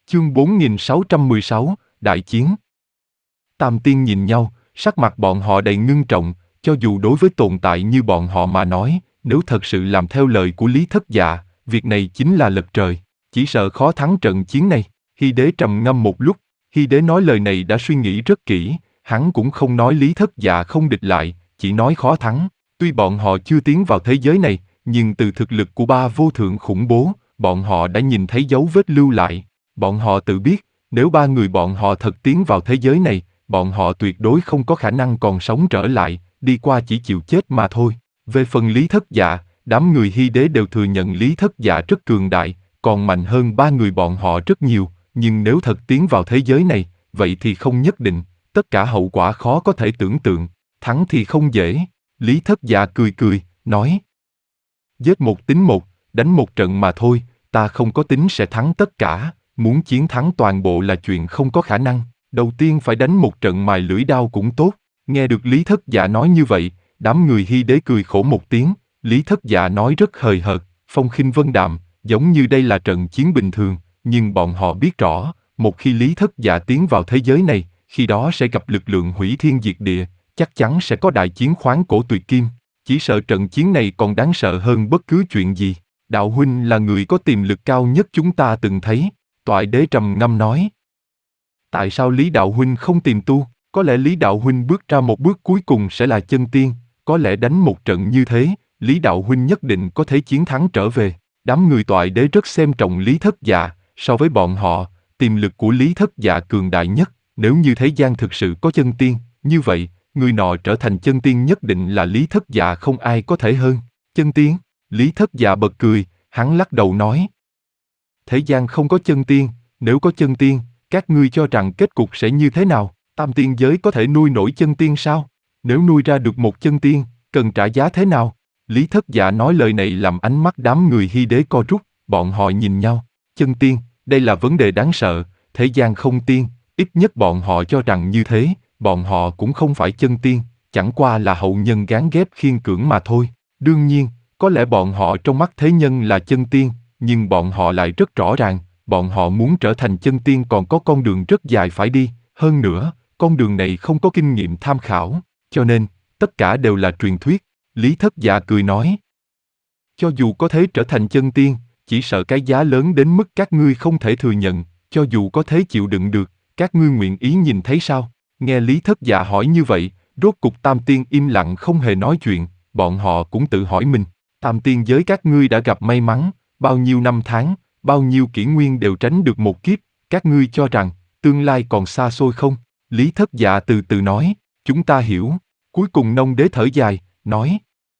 Chương 4616, Đại chiến. Tam tiên nhìn nhau, sắc mặt bọn họ đầy ngưng trọng, cho dù đối với tồn tại như bọn họ mà nói, nếu thật sự làm theo lời của Lý Thất Dạ, việc này chính là lật trời, chỉ sợ khó thắng trận chiến này. Hy Đế trầm ngâm một lúc, Hy Đế nói lời này đã suy nghĩ rất kỹ, hắn cũng không nói Lý Thất Dạ không địch lại, chỉ nói khó thắng. Tuy bọn họ chưa tiến vào thế giới này, nhưng từ thực lực của ba vô thượng khủng bố, bọn họ đã nhìn thấy dấu vết lưu lại. Bọn họ tự biết, nếu ba người bọn họ thật tiến vào thế giới này, bọn họ tuyệt đối không có khả năng còn sống trở lại, đi qua chỉ chịu chết mà thôi. Về phần Lý Thất Dạ, đám người Hy Đế đều thừa nhận Lý Thất Dạ rất cường đại, còn mạnh hơn ba người bọn họ rất nhiều, nhưng nếu thật tiến vào thế giới này, vậy thì không nhất định, tất cả hậu quả khó có thể tưởng tượng, thắng thì không dễ. Lý Thất Dạ cười cười, nói: giết một tính một, đánh một trận mà thôi, ta không có tính sẽ thắng tất cả, muốn chiến thắng toàn bộ là chuyện không có khả năng, đầu tiên phải đánh một trận mài lưỡi đao cũng tốt. Nghe được Lý Thất Dạ nói như vậy, đám người Hy Đế cười khổ một tiếng. Lý Thất Dạ nói rất hời hợt, phong khinh vân đạm, giống như đây là trận chiến bình thường, nhưng bọn họ biết rõ, một khi Lý Thất Dạ tiến vào thế giới này, khi đó sẽ gặp lực lượng hủy thiên diệt địa, chắc chắn sẽ có đại chiến khoáng cổ tuyệt kim. Chỉ sợ trận chiến này còn đáng sợ hơn bất cứ chuyện gì. Đạo huynh là người có tiềm lực cao nhất chúng ta từng thấy. Toại Đế trầm ngâm nói: tại sao Lý Đạo huynh không tìm tu? Có lẽ Lý Đạo huynh bước ra một bước cuối cùng sẽ là chân tiên, có lẽ đánh một trận như thế, Lý Đạo huynh nhất định có thể chiến thắng trở về. Đám người Toại Đế rất xem trọng Lý Thất Dạ, so với bọn họ, tiềm lực của Lý Thất Dạ cường đại nhất, nếu như thế gian thực sự có chân tiên, như vậy, người nọ trở thành chân tiên nhất định là Lý Thất Dạ không ai có thể hơn. Chân tiên? Lý Thất Dạ bật cười, hắn lắc đầu nói: thế gian không có chân tiên, nếu có chân tiên, các ngươi cho rằng kết cục sẽ như thế nào? Tam tiên giới có thể nuôi nổi chân tiên sao? Nếu nuôi ra được một chân tiên, cần trả giá thế nào? Lý Thất Dạ nói lời này làm ánh mắt đám người Hy Đế co rút, bọn họ nhìn nhau. Chân tiên, đây là vấn đề đáng sợ, thế gian không tiên, ít nhất bọn họ cho rằng như thế, bọn họ cũng không phải chân tiên, chẳng qua là hậu nhân gán ghép khiên cưỡng mà thôi. Đương nhiên, có lẽ bọn họ trong mắt thế nhân là chân tiên, nhưng bọn họ lại rất rõ ràng, bọn họ muốn trở thành chân tiên còn có con đường rất dài phải đi, hơn nữa, con đường này không có kinh nghiệm tham khảo, cho nên, tất cả đều là truyền thuyết. Lý Thất Dạ cười nói: cho dù có thể trở thành chân tiên, chỉ sợ cái giá lớn đến mức các ngươi không thể thừa nhận, cho dù có thể chịu đựng được, các ngươi nguyện ý nhìn thấy sao? Nghe Lý Thất Dạ hỏi như vậy, rốt cục Tam Tiên im lặng không hề nói chuyện, bọn họ cũng tự hỏi mình, Tam Tiên giới các ngươi đã gặp may mắn, bao nhiêu năm tháng, bao nhiêu kỷ nguyên đều tránh được một kiếp, các ngươi cho rằng, tương lai còn xa xôi không? Lý Thất Dạ từ từ nói: chúng ta hiểu. Cuối cùng Nông Đế thở dài, nói: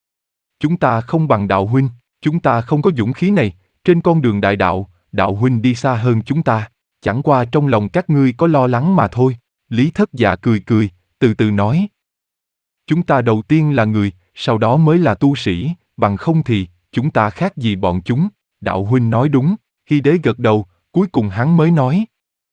chúng ta không bằng đạo huynh, chúng ta không có dũng khí này, trên con đường đại đạo, đạo huynh đi xa hơn chúng ta, chẳng qua trong lòng các ngươi có lo lắng mà thôi. Lý Thất Dạ cười cười, từ từ nói: chúng ta đầu tiên là người, sau đó mới là tu sĩ, bằng không thì, chúng ta khác gì bọn chúng. Đạo huynh nói đúng. Hy Đế gật đầu, cuối cùng hắn mới nói: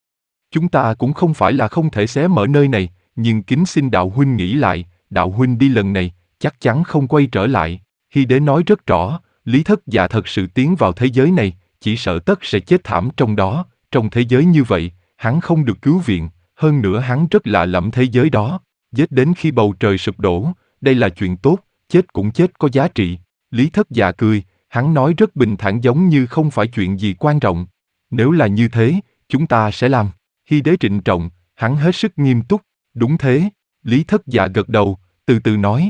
chúng ta cũng không phải là không thể xé mở nơi này, nhưng kính xin đạo huynh nghĩ lại, đạo huynh đi lần này, chắc chắn không quay trở lại. Hy Đế nói rất rõ, Lý Thất Dạ thật sự tiến vào thế giới này, chỉ sợ tất sẽ chết thảm trong đó, trong thế giới như vậy, hắn không được cứu viện, hơn nữa hắn rất lạ lẫm thế giới đó, giết đến khi bầu trời sụp đổ, đây là chuyện tốt, chết cũng chết có giá trị. Lý Thất Dạ cười, hắn nói rất bình thản giống như không phải chuyện gì quan trọng. Nếu là như thế, chúng ta sẽ làm. Hy Đế trịnh trọng, hắn hết sức nghiêm túc. Đúng thế. Lý Thất Dạ gật đầu, từ từ nói: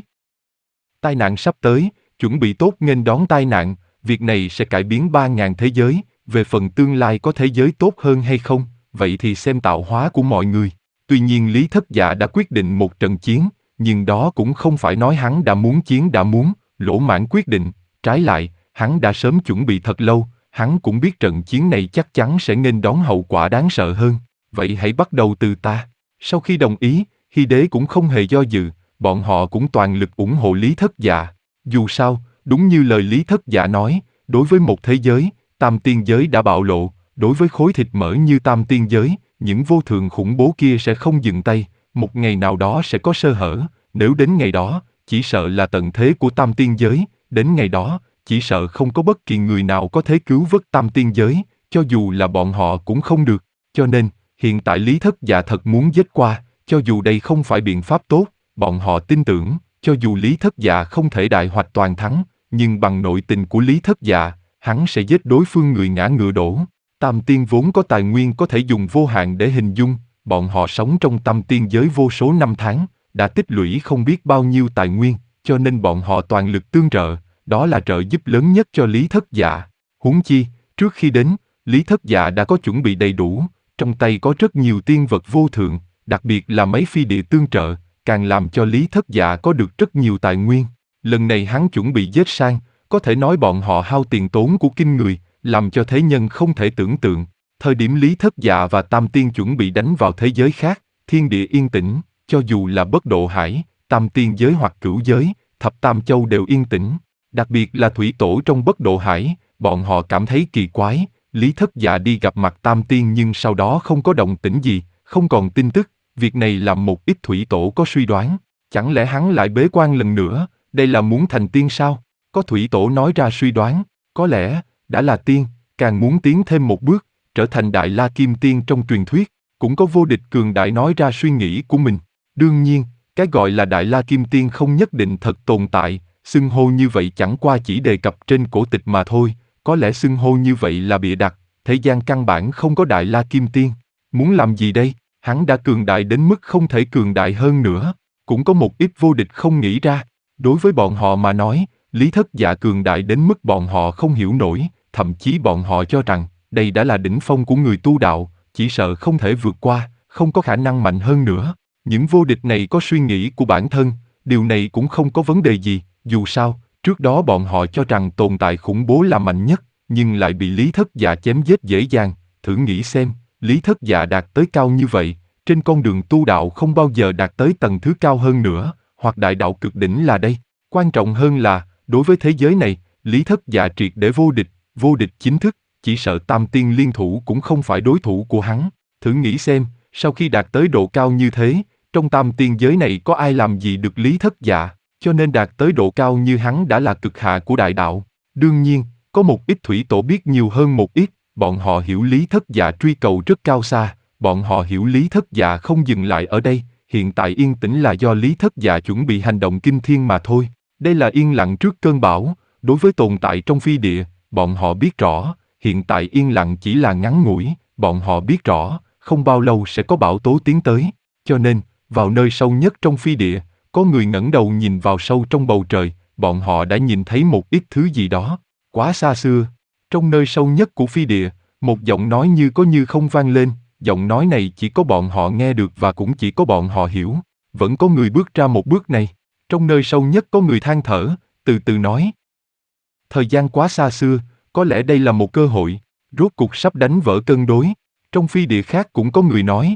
tai nạn sắp tới, chuẩn bị tốt nghênh đón tai nạn, việc này sẽ cải biến 3.000 thế giới, về phần tương lai có thế giới tốt hơn hay không, vậy thì xem tạo hóa của mọi người. Tuy nhiên Lý Thất Dạ đã quyết định một trận chiến, nhưng đó cũng không phải nói hắn đã muốn chiến đã muốn, lỗ mãng quyết định, trái lại, hắn đã sớm chuẩn bị thật lâu, hắn cũng biết trận chiến này chắc chắn sẽ nghênh đón hậu quả đáng sợ hơn, vậy hãy bắt đầu từ ta. Sau khi đồng ý, Hy Đế cũng không hề do dự, bọn họ cũng toàn lực ủng hộ Lý Thất Dạ. Dù sao, đúng như lời Lý Thất Dạ nói, đối với một thế giới, Tam Tiên giới đã bạo lộ, đối với khối thịt mỡ như Tam Tiên giới, những vô thượng khủng bố kia sẽ không dừng tay, một ngày nào đó sẽ có sơ hở, nếu đến ngày đó, chỉ sợ là tận thế của Tam Tiên giới, đến ngày đó, chỉ sợ không có bất kỳ người nào có thể cứu vớt Tam Tiên giới, cho dù là bọn họ cũng không được. cho nên, hiện tại Lý Thất Dạ thật muốn giết qua, cho dù đây không phải biện pháp tốt, bọn họ tin tưởng, cho dù Lý Thất Dạ không thể đại hoạch toàn thắng, nhưng bằng nội tình của Lý Thất Dạ, hắn sẽ giết đối phương người ngã ngựa đổ. Tam tiên vốn có tài nguyên có thể dùng vô hạn để hình dung, bọn họ sống trong tam tiên giới vô số năm tháng, đã tích lũy không biết bao nhiêu tài nguyên, cho nên bọn họ toàn lực tương trợ, đó là trợ giúp lớn nhất cho Lý Thất Dạ. Huống chi, trước khi đến, Lý Thất Dạ đã có chuẩn bị đầy đủ, trong tay có rất nhiều tiên vật vô thượng, đặc biệt là mấy phi địa tương trợ, càng làm cho Lý Thất Dạ có được rất nhiều tài nguyên. Lần này hắn chuẩn bị giết sang, có thể nói bọn họ hao tiền tốn của kinh người, làm cho thế nhân không thể tưởng tượng. Thời điểm Lý Thất Dạ và Tam Tiên chuẩn bị đánh vào thế giới khác, thiên địa yên tĩnh, cho dù là Bất Độ Hải, Tam Tiên giới hoặc Cửu giới, Thập Tam Châu đều yên tĩnh. Đặc biệt là thủy tổ trong Bất Độ Hải, bọn họ cảm thấy kỳ quái, Lý Thất Dạ đi gặp mặt Tam Tiên nhưng sau đó không có động tĩnh gì, không còn tin tức, việc này làm một ít thủy tổ có suy đoán, chẳng lẽ hắn lại bế quan lần nữa, đây là muốn thành tiên sao? Có thủy tổ nói ra suy đoán, có lẽ, đã là tiên, càng muốn tiến thêm một bước, trở thành Đại La Kim Tiên trong truyền thuyết, cũng có vô địch cường đại nói ra suy nghĩ của mình. Đương nhiên, cái gọi là Đại La Kim Tiên không nhất định thật tồn tại, xưng hô như vậy chẳng qua chỉ đề cập trên cổ tịch mà thôi, có lẽ xưng hô như vậy là bịa đặt, thế gian căn bản không có Đại La Kim Tiên. Muốn làm gì đây? Hắn đã cường đại đến mức không thể cường đại hơn nữa, cũng có một ít vô địch không nghĩ ra. Đối với bọn họ mà nói, Lý Thất Dạ cường đại đến mức bọn họ không hiểu nổi, thậm chí bọn họ cho rằng, đây đã là đỉnh phong của người tu đạo, chỉ sợ không thể vượt qua, không có khả năng mạnh hơn nữa. Những vô địch này có suy nghĩ của bản thân, điều này cũng không có vấn đề gì, dù sao, trước đó bọn họ cho rằng tồn tại khủng bố là mạnh nhất, nhưng lại bị Lý Thất Dạ chém giết dễ dàng, thử nghĩ xem, Lý Thất Dạ đạt tới cao như vậy, trên con đường tu đạo không bao giờ đạt tới tầng thứ cao hơn nữa, hoặc đại đạo cực đỉnh là đây. Quan trọng hơn là, đối với thế giới này, Lý Thất Dạ triệt để vô địch chính thức, chỉ sợ Tam Tiên liên thủ cũng không phải đối thủ của hắn. Thử nghĩ xem, sau khi đạt tới độ cao như thế, trong Tam Tiên giới này có ai làm gì được Lý Thất Dạ, cho nên đạt tới độ cao như hắn đã là cực hạ của đại đạo. Đương nhiên, có một ít thủy tổ biết nhiều hơn một ít, bọn họ hiểu Lý Thất Dạ truy cầu rất cao xa, bọn họ hiểu Lý Thất Dạ không dừng lại ở đây, hiện tại yên tĩnh là do Lý Thất Dạ chuẩn bị hành động kinh thiên mà thôi. Đây là yên lặng trước cơn bão, đối với tồn tại trong phi địa, bọn họ biết rõ, hiện tại yên lặng chỉ là ngắn ngủi, bọn họ biết rõ, không bao lâu sẽ có bão tố tiến tới, cho nên, vào nơi sâu nhất trong phi địa, có người ngẩng đầu nhìn vào sâu trong bầu trời, bọn họ đã nhìn thấy một ít thứ gì đó, quá xa xưa. Trong nơi sâu nhất của phi địa, một giọng nói như có như không vang lên, giọng nói này chỉ có bọn họ nghe được và cũng chỉ có bọn họ hiểu. Vẫn có người bước ra một bước này. Trong nơi sâu nhất có người than thở, từ từ nói. Thời gian quá xa xưa, có lẽ đây là một cơ hội, rốt cuộc sắp đánh vỡ cân đối. Trong phi địa khác cũng có người nói.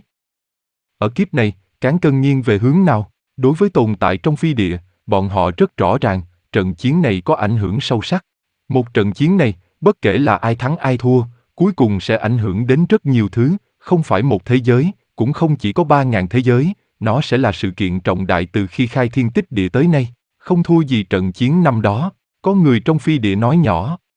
Ở kiếp này, cán cân nghiêng về hướng nào? Đối với tồn tại trong phi địa, bọn họ rất rõ ràng, trận chiến này có ảnh hưởng sâu sắc. Một trận chiến này, bất kể là ai thắng ai thua, cuối cùng sẽ ảnh hưởng đến rất nhiều thứ, không phải một thế giới, cũng không chỉ có 3.000 thế giới, nó sẽ là sự kiện trọng đại từ khi khai thiên tích địa tới nay, không thua gì trận chiến năm đó. Có người trong phi địa nói nhỏ,